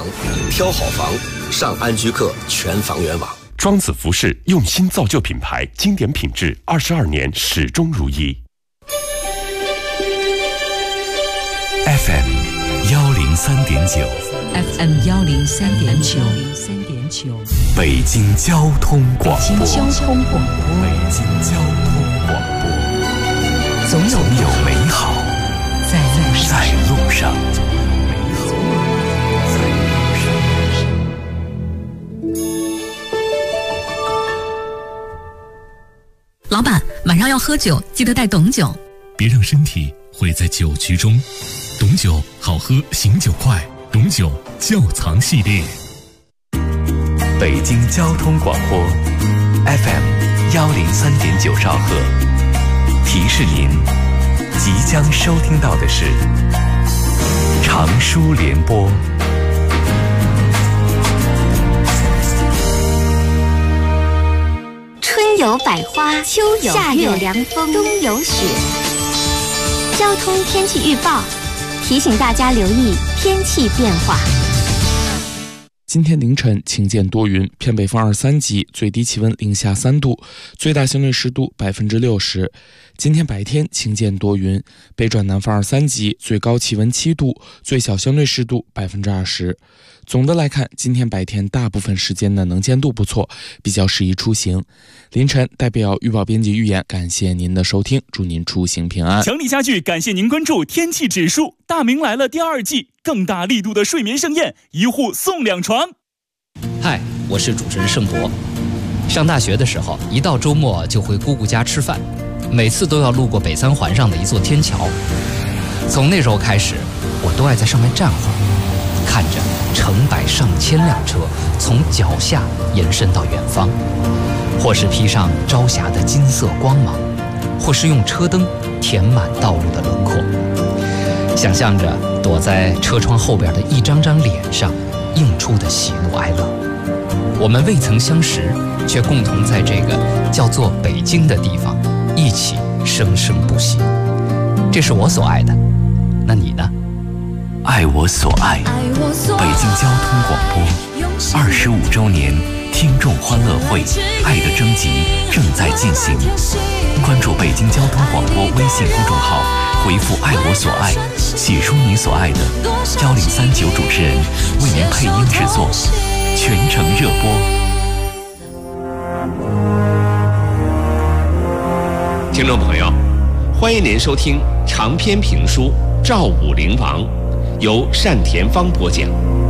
挑好房，上安居客全房源网。 庄子服饰用心造就品牌，经典品质22年始终如一。 FM 103.9 FM 103.9 北京交通广播。 北京交通广播，总有美好在路上。 老板，晚上要喝酒，记得带董酒。 别让身体毁在酒局中。董酒好喝，醒酒快。董酒窖藏系列。 北京交通广播 FM 103.9兆赫，提示您即将收听到的是长舒联播。 春有百花，秋有夏有凉风，冬有雪。交通天气预报提醒大家留意天气变化。 今天凌晨晴间多云，偏北风2-3级，最低气温零下3度，最大相对湿度60%。今天白天晴间多云，北转南风2-3级，最高气温7度，最小相对湿度20%。总的来看，今天白天大部分时间的能见度不错，比较适宜出行。凌晨代表预报编辑预言，感谢您的收听，祝您出行平安。 强力家具感谢您关注天气指数，大明来了第2季，更大力度的睡眠盛宴，1户送2床。 嗨，我是主持人盛博。上大学的时候，一到周末就回姑姑家吃饭，每次都要路过北3环上的一座天桥。从那时候开始，我都爱在上面站会儿，看着成百上千辆车从脚下延伸到远方，或是披上朝霞的金色光芒，或是用车灯填满道路的轮廓，想象着躲在车窗后边的一张张脸上映出的喜怒哀乐。我们未曾相识，却共同在这个叫做北京的地方一起生生不息。这是我所爱的，那你呢？ 爱我所爱，北京交通广播25周年听众欢乐会爱的征集正在进行，关注北京交通广播微信公众号，回复爱我所爱，写出你所爱的，1039主持人为您配音制作，全程热播。 听众朋友，欢迎您收听长篇评书《赵武灵王》，由单田芳播讲。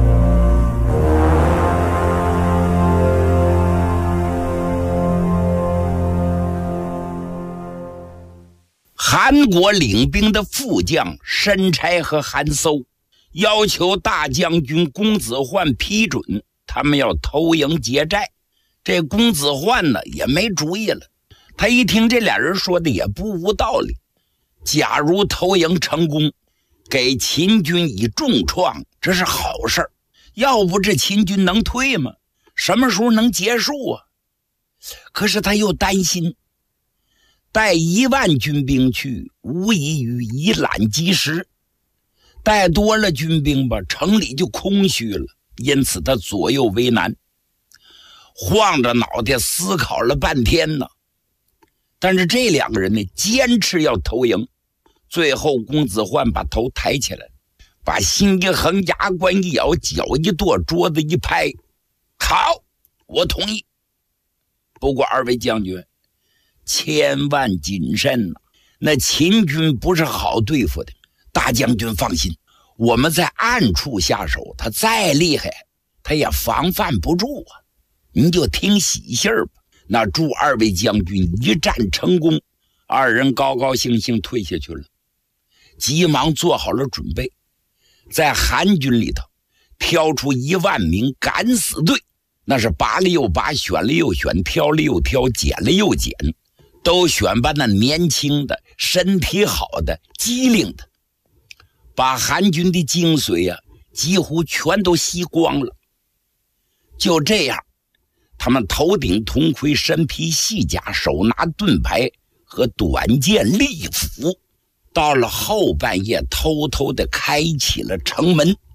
韩国领兵的副将申差和韩搜要求大将军公子焕批准他们要偷营劫寨。这公子焕呢也没主意了，他一听这俩人说的也不无道理，假如偷营成功，给秦军以重创，这是好事儿，要不这秦军能退吗？什么时候能结束啊？可是他又担心带1万军兵去，无异于以卵击石，带多了军兵吧，城里就空虚了，因此他左右为难，晃着脑袋思考了半天呢。但是这两个人呢，坚持要偷营。最后公子焕把头抬起来，把心一横，牙关一咬，脚一跺，桌子一拍，好，我同意。不过二位将军千万谨慎啊，那秦军不是好对付的。大将军放心，我们在暗处下手，他再厉害他也防范不住啊，您就听喜信儿吧。那祝二位将军一战成功。二人高高兴兴退下去了，急忙做好了准备，在韩军里头挑出1万名敢死队，那是拔了又拔，选了又选，挑了又挑，捡了又捡，都选拔那年轻的、身体好的、机灵的，把韩军的精髓啊几乎全都吸光了。就这样，他们头顶铜盔，身披细甲，手拿盾牌和短剑利斧，到了后半夜偷偷地开启了城门。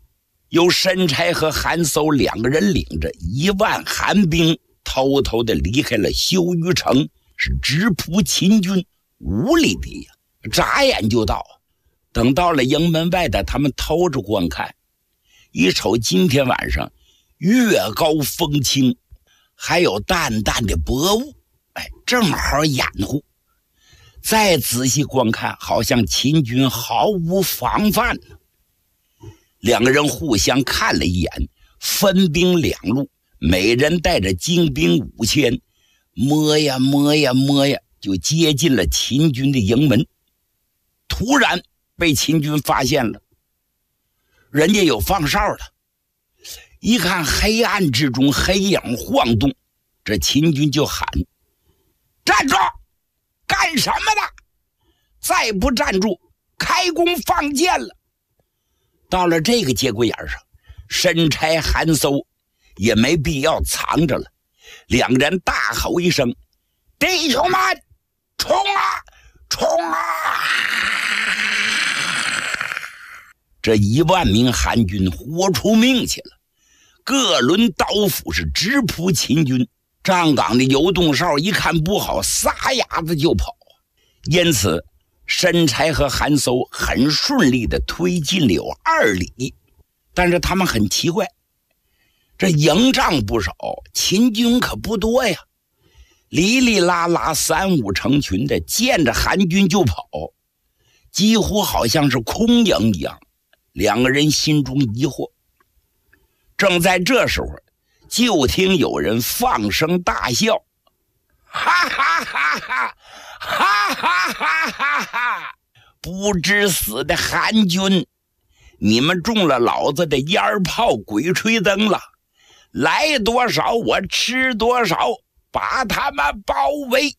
由申差和韩搜两个人领着1万韩兵，偷偷的离开了修鱼城，是直扑秦军5里地呀，眨眼就到。等到了营门外的，他们偷着观看，一瞅今天晚上月高风清，还有淡淡的薄雾，正好掩护。再仔细观看，好像秦军毫无防范呢。两个人互相看了一眼，分兵2路，每人带着精兵5000，摸呀摸呀摸呀，就接近了秦军的营门。突然被秦军发现了，人家有放哨的，一看黑暗之中黑影晃动，这秦军就喊：站住！干什么的？再不站住，开弓放箭了！到了这个节骨眼上，申差韩搜也没必要藏着了，两个人大吼一声：弟兄们，冲啊冲啊！这1万名韩军豁出命去了，各轮刀斧是直扑秦军。站岗的游洞哨一看不好，撒丫子就跑。因此申差和韩搜很顺利地推进了有2里。但是他们很奇怪，这营帐不少，秦军可不多呀，哩哩啦啦3、5成群的，见着韩军就跑，几乎好像是空营一样。两个人心中疑惑。正在这时候，就听有人放声大笑：哈哈哈哈哈哈哈哈哈！不知死的韩军，你们中了老子的烟炮鬼吹灯了，来多少我吃多少，把他们包围！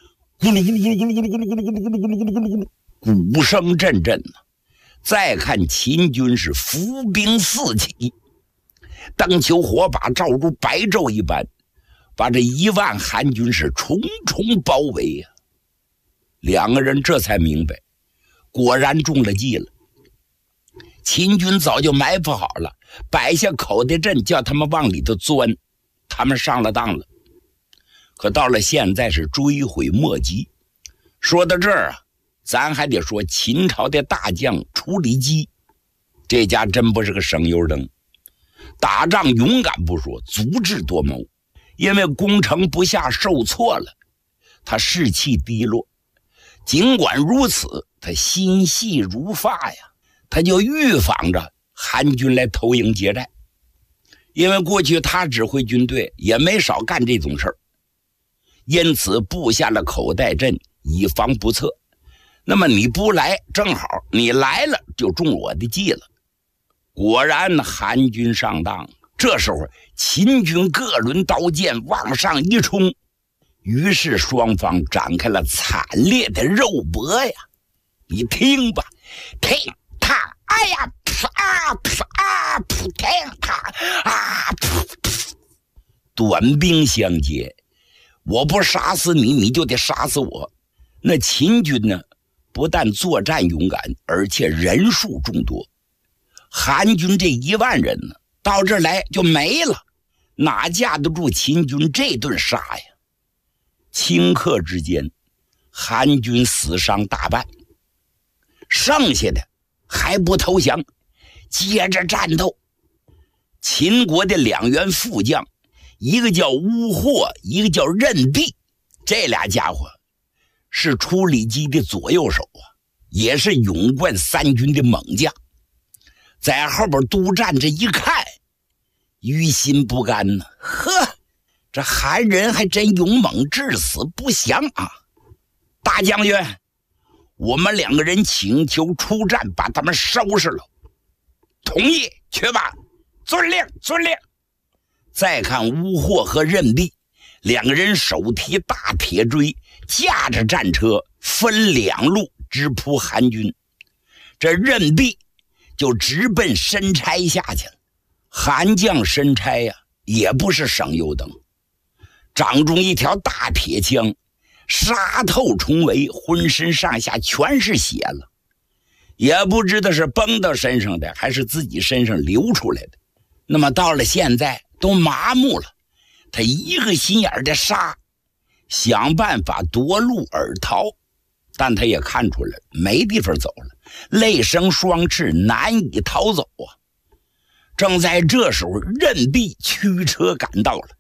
鼓声阵阵，再看秦军是伏兵四起，灯球火把照如白昼一般，把这1万韩军是重重包围呀。两个人这才明白，果然中了计了。秦军早就埋伏好了，摆下口袋阵，叫他们往里头钻，他们上了当了。可到了现在是追悔莫及。说到这儿啊，咱还得说秦朝的大将楚里基，这家真不是个省油灯。打仗勇敢不说，足智多谋。因为攻城不下受挫了，他士气低落。尽管如此，他心细如发呀，他就预防着韩军来偷营劫寨。因为过去他指挥军队也没少干这种事儿，因此布下了口袋阵，以防不测。那么你不来，正好你来了就中我的计了。果然韩军上当。这时候秦军各轮刀剑往上一冲，于是双方展开了惨烈的肉搏呀。你听吧，听他，哎呀，听他短兵相接，我不杀死你，你就得杀死我。那秦军呢，不但作战勇敢，而且人数众多。韩军这1万人呢，到这儿来就没了，哪架得住秦军这顿杀呀？顷刻之间，韩军死伤大半，剩下的还不投降，接着战斗。秦国的2员副将，一个叫乌霍，一个叫任弼，这俩家伙是楚里基的左右手啊，也是勇冠3军的猛将。在后边督战，这一看，于心不甘呢。呵，这韩人还真勇猛至死不降啊！大将军，我们2个人请求出战，把他们收拾了。同意，去吧。遵令，遵令。再看乌霍和任弼2个人手提大铁锥，驾着战车分2路直扑韩军。这任弼就直奔申差下去了。韩将申差呀，也不是省油灯，掌中一条大铁枪，杀透重围，浑身上下全是血了。 也不知道是崩到身上的还是自己身上流出来的。那么到了现在都麻木了，他一个心眼的杀，想办法夺路而逃，但他也看出来没地方走了，累生双翅，难以逃走啊。正在这时候，任弼驱车赶到了。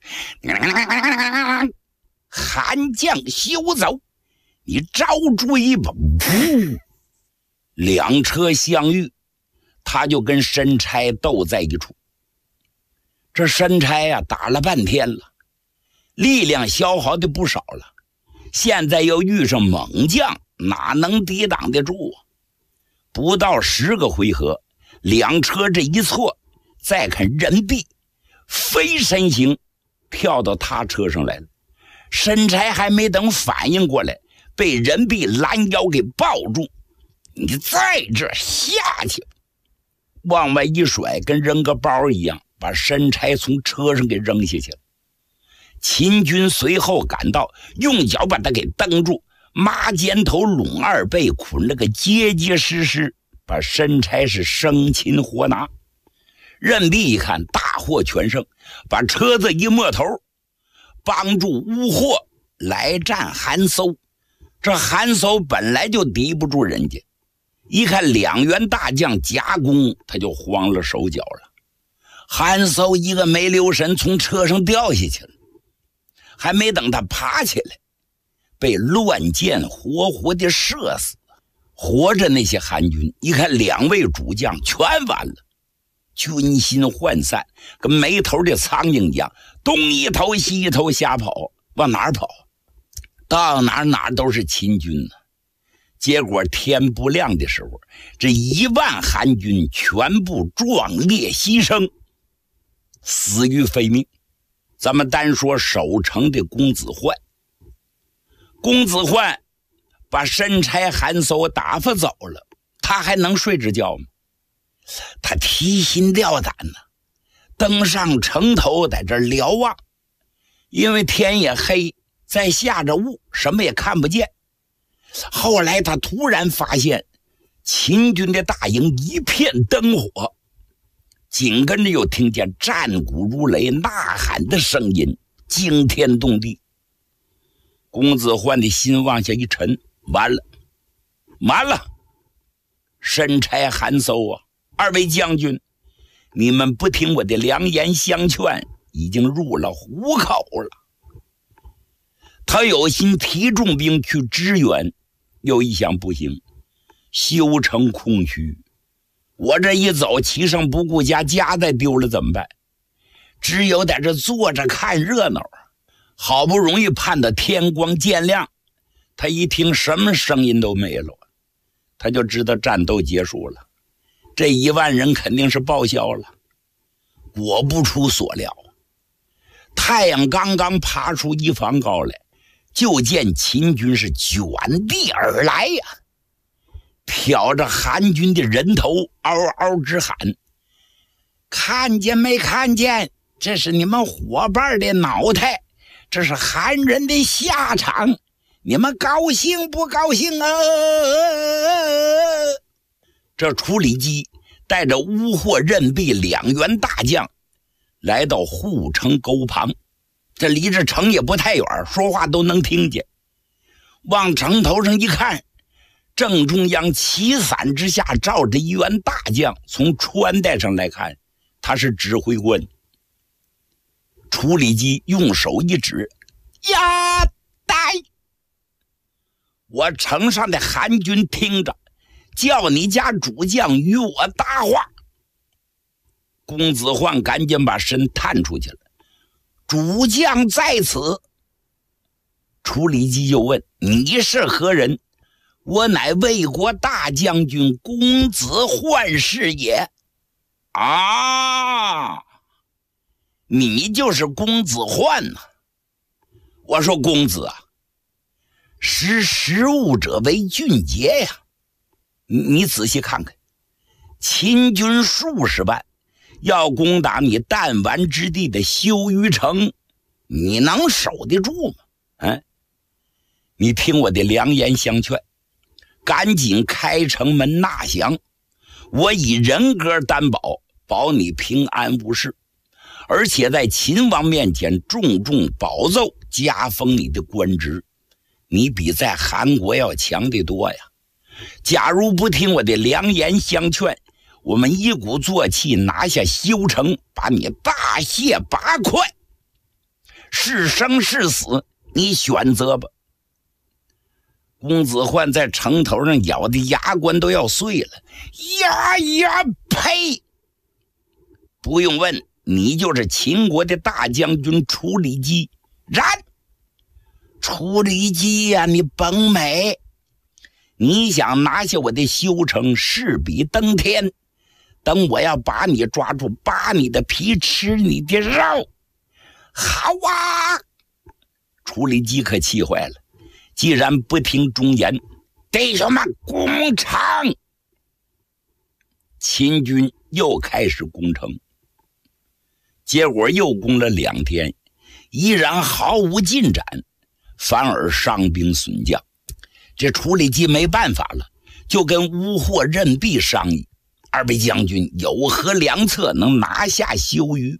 韩将休走，你招追吧！噗，两车相遇，他就跟申差斗在一处。这申差呀，打了半天了，力量消耗的不少了，现在又遇上猛将，哪能抵挡得住啊？不到10个回合，两车这一错，再看任弼飞身形跳到他车上来了。申差还没等反应过来，被任弼拦腰给抱住。你在这下去，往外一甩，跟扔个包一样，把申差从车上给扔下去了。秦军随后赶到，用脚把他给蹬住，麻肩头拢二背，捆了个结结实实，把申差是生擒活拿。任弼一看大获全胜，把车子一摸头，帮助乌霍来战韩搜。这韩搜本来就敌不住人家，一看2员大将夹攻，他就慌了手脚了。韩搜一个没留神从车上掉下去了，还没等他爬起来，被乱箭活活的射死。活着那些韩军一看2位主将全完了，军心涣散，跟没头的苍蝇一样，东一头西一头瞎跑。往哪儿跑？到哪都是秦军呢。结果天不亮的时候，这1万韩军全部壮烈牺牲，死于非命。咱们单说守城的公子焕，公子焕把申差韩搜打发走了，他还能睡着觉吗？他提心吊胆呢，登上城头，在这瞭望，因为天也黑，在下着雾，什么也看不见。后来他突然发现秦军的大营一片灯火，紧跟着又听见战鼓如雷，呐喊的声音惊天动地。公子焕的心往下一沉，完了，申差韩搜啊，2位将军，你们不听我的良言相劝，已经入了虎口了。他有心提重兵去支援，又一想不行，修城空虚，我这一走，其上不顾家，家再丢了怎么办？只有在这坐着看热闹。好不容易盼到天光渐亮，他一听什么声音都没了，他就知道战斗结束了，这1万人肯定是报销了。果不出所料，太阳刚刚爬出一房高来，就见秦军是卷地而来呀，挑着韩军的人头嗷嗷直喊：看见没看见？这是你们伙伴的脑袋，这是韩人的下场，你们高兴不高兴啊？这处理机带着乌霍、任弼2员大将来到护城沟旁，这离着城也不太远，说话都能听见。往城头上一看，正中央旗伞之下罩着1员大将，从穿戴上来看，他是指挥官。处理机用手一指：呀，呆！我城上的韩军听着，叫你家主将与我搭话。公子焕赶紧把身探出去了，主将在此。处理机就问：你是何人？我乃魏国大将军公子焕是也。啊，你就是公子焕呐！我说公子啊，识时务者为俊杰呀。你仔细看看，秦军数十万要攻打你弹丸之地的修鱼城，你能守得住吗？你听我的良言相劝， 赶紧开城门纳降，我以人格担保，保你平安无事，而且在秦王面前重重保奏，加封你的官职，你比在韩国要强得多呀。假如不听我的良言相劝，我们一鼓作气拿下修城，把你大卸八块，是生是死你选择吧。公子焕在城头上咬的牙关都要碎了，呀，呸！不用问，你就是秦国的大将军楚里基。然，楚里基呀，你甭美！你想拿下我的修城，势比登天。等我要把你抓住，扒你的皮，吃你的肉。好啊！楚里基可气坏了。既然不听忠言，弟兄们攻城！秦军又开始攻城，结果又攻了2天，依然毫无进展，反而伤兵损将。这楚里基没办法了，就跟乌霍、任弼商议，二位将军有何良策能拿下修于？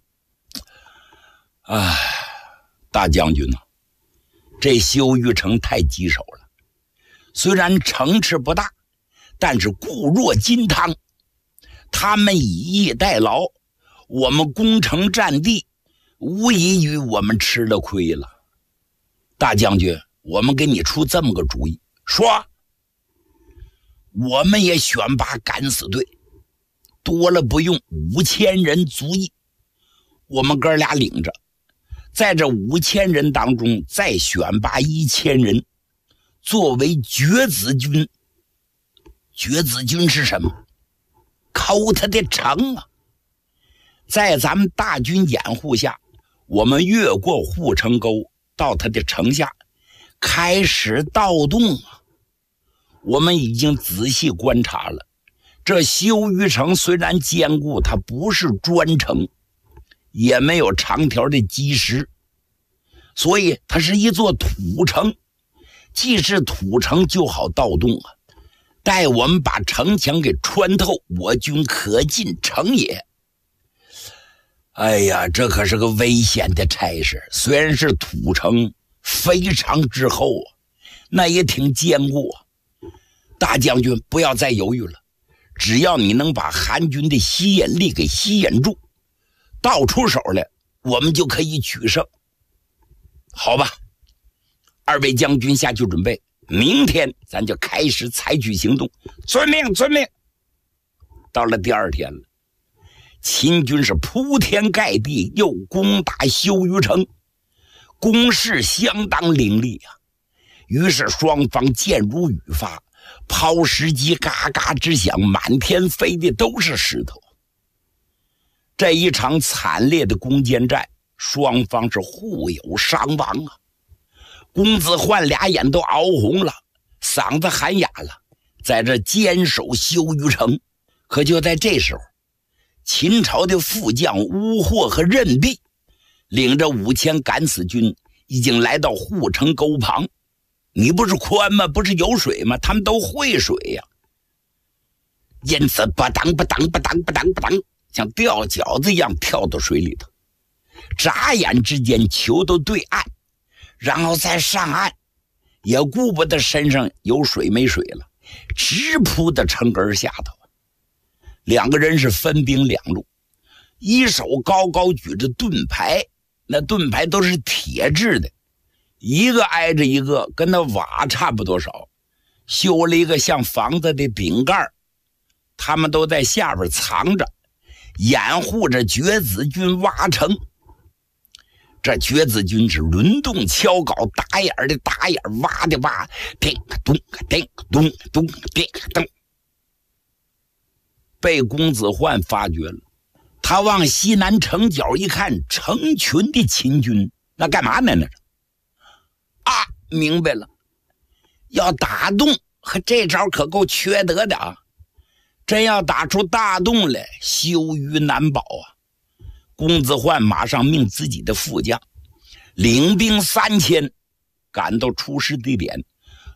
大将军啊，这修于城太棘手了，虽然城池不大，但是固若金汤，他们以逸待劳，我们攻城占地，无异于我们吃了亏了。大将军，我们给你出这么个主意，说我们也选拔敢死队，多了不用，5000人足矣。我们哥俩领着，在这5000人当中再选拔1000人作为绝子军。绝子军是什么？抠他的城啊！在咱们大军掩护下，我们越过护城沟到他的城下，开始盗洞啊！我们已经仔细观察了，这修于城虽然坚固，它不是砖城，也没有长条的基石，所以它是一座土城。既是土城，就好盗洞啊！待我们把城墙给穿透，我军可进城也。哎呀，这可是个危险的差事。虽然是土城，非常之厚啊，那也挺坚固啊。大将军不要再犹豫了，只要你能把韩军的吸引力给吸引住，倒出手来，我们就可以取胜。好吧，二位将军下去准备，明天咱就开始采取行动。遵命，遵命。到了第2天了，秦军是铺天盖地又攻打修于城，攻势相当凌厉啊。于是双方箭如雨发，抛石机嘎嘎直响，满天飞的都是石头。这一场惨烈的攻坚战，双方是互有伤亡啊。公子焕俩眼都熬红了，嗓子喊哑了，在这坚守修于城。可就在这时候，秦朝的副将乌霍和任弼领着5000敢死军已经来到护城沟旁。你不是宽吗？不是有水吗？他们都会水呀。因此吧当吧当吧当吧当吧当，像吊饺子一样跳到水里头，眨眼之间球都对岸，然后再上岸，也顾不得身上有水没水了，直扑到城根下头。2个人是分兵2路，一手高高举着盾牌，那盾牌都是铁制的，一个挨着一个，跟那瓦差不多少，修了一个像房子的顶盖，他们都在下边藏着，掩护着绝子军挖城。这绝子军是轮动敲镐，打眼的打眼，挖的挖，叮咚叮咚咚叮咚。被公子焕发觉了，他往西南城角一看，成群的秦军，那干嘛呢？那是啊，明白了，要打洞，和这招可够缺德的啊！真要打出大洞来，修于难保啊！公子焕马上命自己的副将领兵3000赶到出事地点，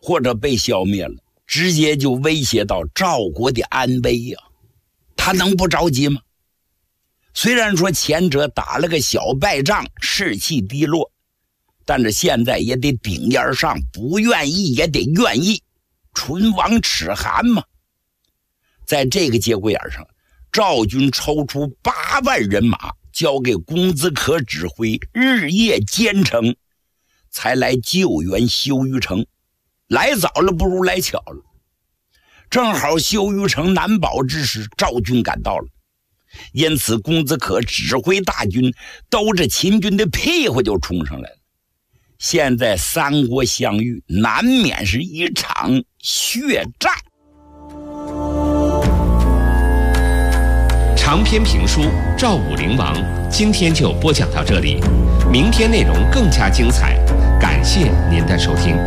或者被消灭了，直接就威胁到赵国的安危呀。他能不着急吗？虽然说前者打了个小败仗，士气低落，但是现在也得顶烟上，不愿意也得愿意，唇亡齿寒嘛。在这个节骨眼上，赵军抽出8万人马，交给公子可指挥，日夜兼程，才来救援修鱼城。来早了不如来巧了，正好修鱼城难保之时，赵军赶到了。因此公子可指挥大军兜着秦军的屁股就冲上来了。现在三国相遇，难免是一场血战。 长篇评书《赵武灵王》今天就播讲到这里，明天内容更加精彩，感谢您的收听。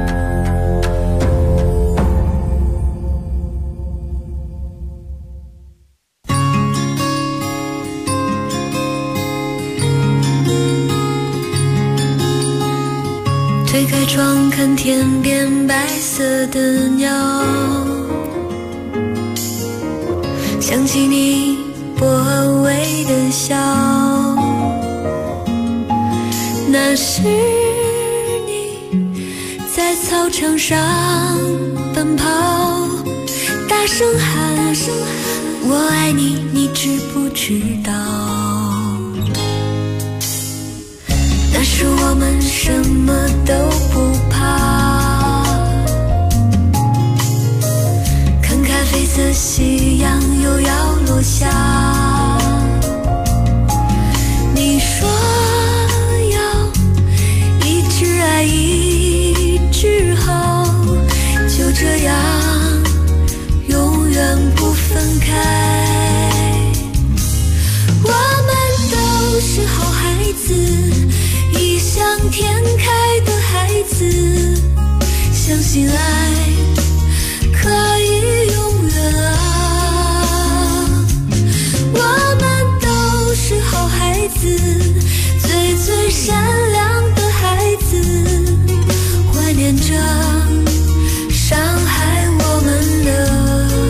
推开窗看天边白色的鸟，想起你薄微的笑，那是你在操场上奔跑，大声喊我爱你，你知不知道？那时我们什么都不怕，看看绯色夕阳又要落下，你说要一直爱一直好，就这样永远不分开。我们都是好孩子，异想天开的孩子，相信爱可以永远啊。我们都是好孩子，最最善良的孩子，怀念着伤害我们的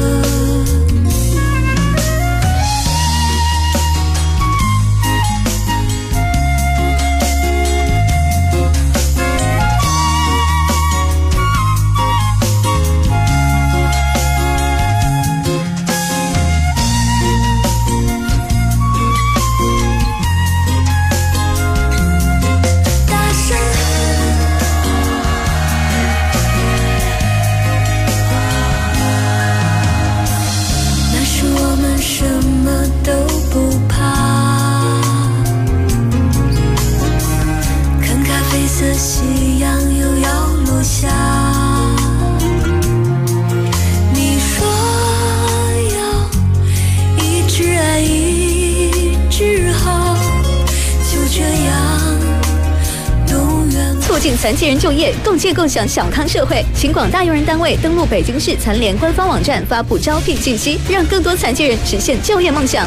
夕阳又要落下，你说要一直爱一直好，就这样永远。 促进残疾人就业，共建共享小康社会，请广大用人单位登录北京市残联官方网站发布招聘信息，让更多残疾人实现就业梦想。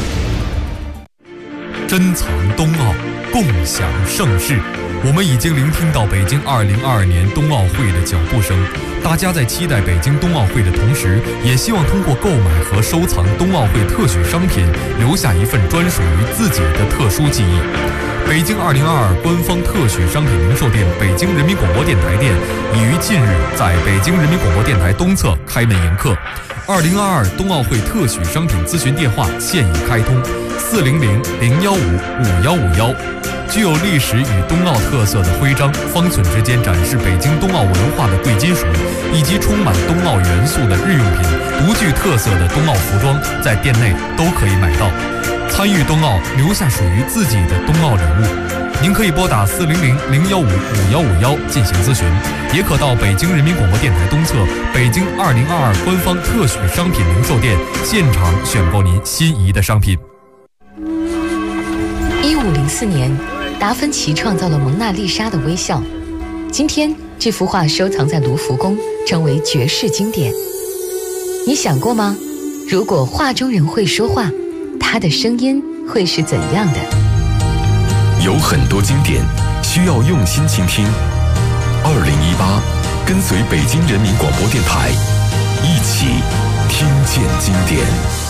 珍藏冬奥，共享盛世。我们已经聆听到北京2022年冬奥会的脚步声，大家在期待北京冬奥会的同时，也希望通过购买和收藏冬奥会特许商品，留下一份专属于自己的特殊记忆。北京2022官方特许商品零售店北京人民广播电台店已于近日在北京人民广播电台东侧开门迎客。2022冬奥会特许商品咨询电话现已开通，400-015-5151。具有历史与冬奥特色的徽章，方寸之间展示北京冬奥文化的贵金属，以及充满冬奥元素的日用品，独具特色的冬奥服装，在店内都可以买到。参与冬奥，留下属于自己的冬奥礼物。您可以拨打400-015-5151进行咨询，也可到北京人民广播电台东侧北京2022官方特许商品零售店现场选购您心仪的商品。 1504年，达芬奇创造了蒙娜丽莎的微笑。今天，这幅画收藏在卢浮宫，成为绝世经典。你想过吗？如果画中人会说话，他的声音会是怎样的？ 有很多经典需要用心倾听。2018 跟随北京人民广播电台，一起听见经典。